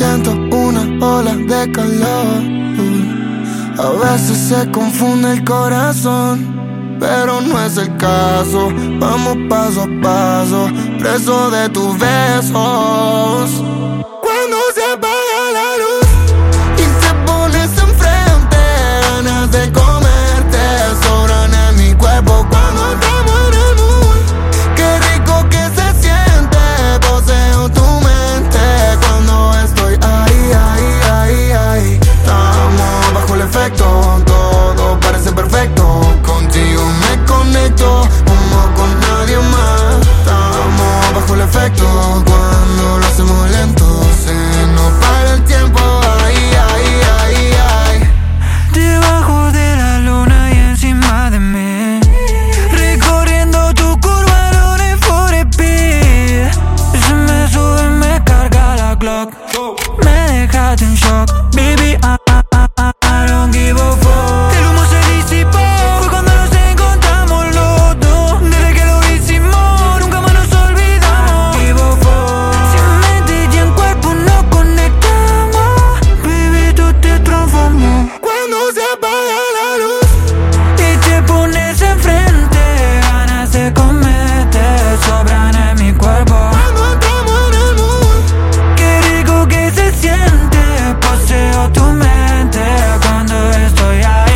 siento una ola de calor. A veces se confunde el corazón, pero no es el caso. Vamos paso a paso, preso de tus besos. Cuando se apaga la luz y te pones enfrente, ganas de comerte sobran en mi cuerpo. Cuando estamos en el mood, qué rico que se siente, poseo tu mente. Cuando estoy ahí, estamos bajo el efecto, todo parece perfecto. Contigo me conecto como con nadie más. Estamos bajo el efecto, cuando lo hacemos lento se nos para el tiempo. Debajo de la luna y encima de mí, recorriendo tu curva, running for a beat. Se me sube y me carga la clock, me dejaste en shock, baby, I don't give a fuck. El humo se disipó, fue cuando nos encontramos los dos. Desde que lo hicimos, nunca más nos olvidamos. Give a fuck. Si en mente y en cuerpo nos conectamos, baby, tú te transformó. Cuando se apaga la luz Y te pones enfrente, ganas de comerte sobran en mi cuerpo. cuando estamos en el mood, Qué rico que se siente, poseo tu mente cuando estoy ahí.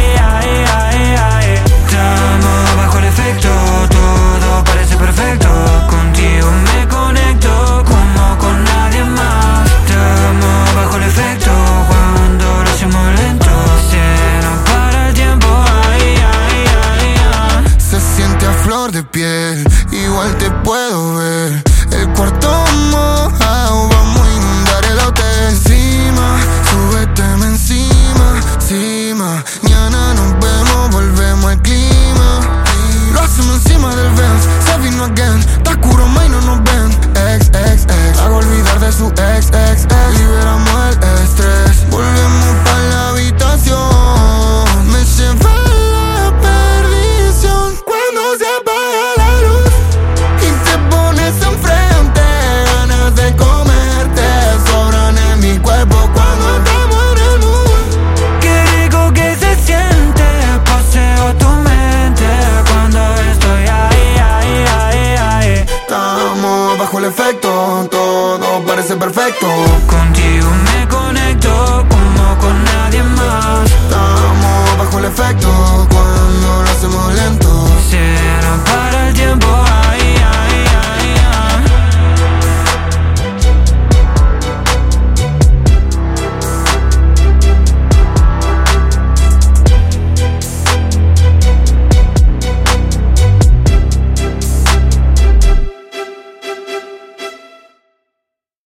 Estamos bajo el efecto, todo parece perfecto. Contigo me conecto como con nadie más. Estamos bajo el efecto, cuando lo hacemos lento se nos para el tiempo. se siente a flor de piel, igual te puedo ver. El cuarto mojado, vamos a inundar el hotel. Encima, súbeteme encima. Mañana nos vemos, volvemos al clima. Lo hacemos encima del Benz, se vino again. Está oscuro, ma, y no nos ven. Ex, hago olvidar de su ex. Liberamos el estrés, volvemos pa' la habitación. Me lleva a la perdición. Cuando se apaga la luz y te pones enfrente, ganas de comerte sobran en mi cuerpo. Cuando estamos en el mood, Qué rico que se siente, poseo tu mente cuando estoy ahí. estamos bajo el efecto, todo parece perfecto. Contigo me conecto como con nadie más. Estamos bajo el efecto, cuando lo hacemos lento Se nos para el tiempo.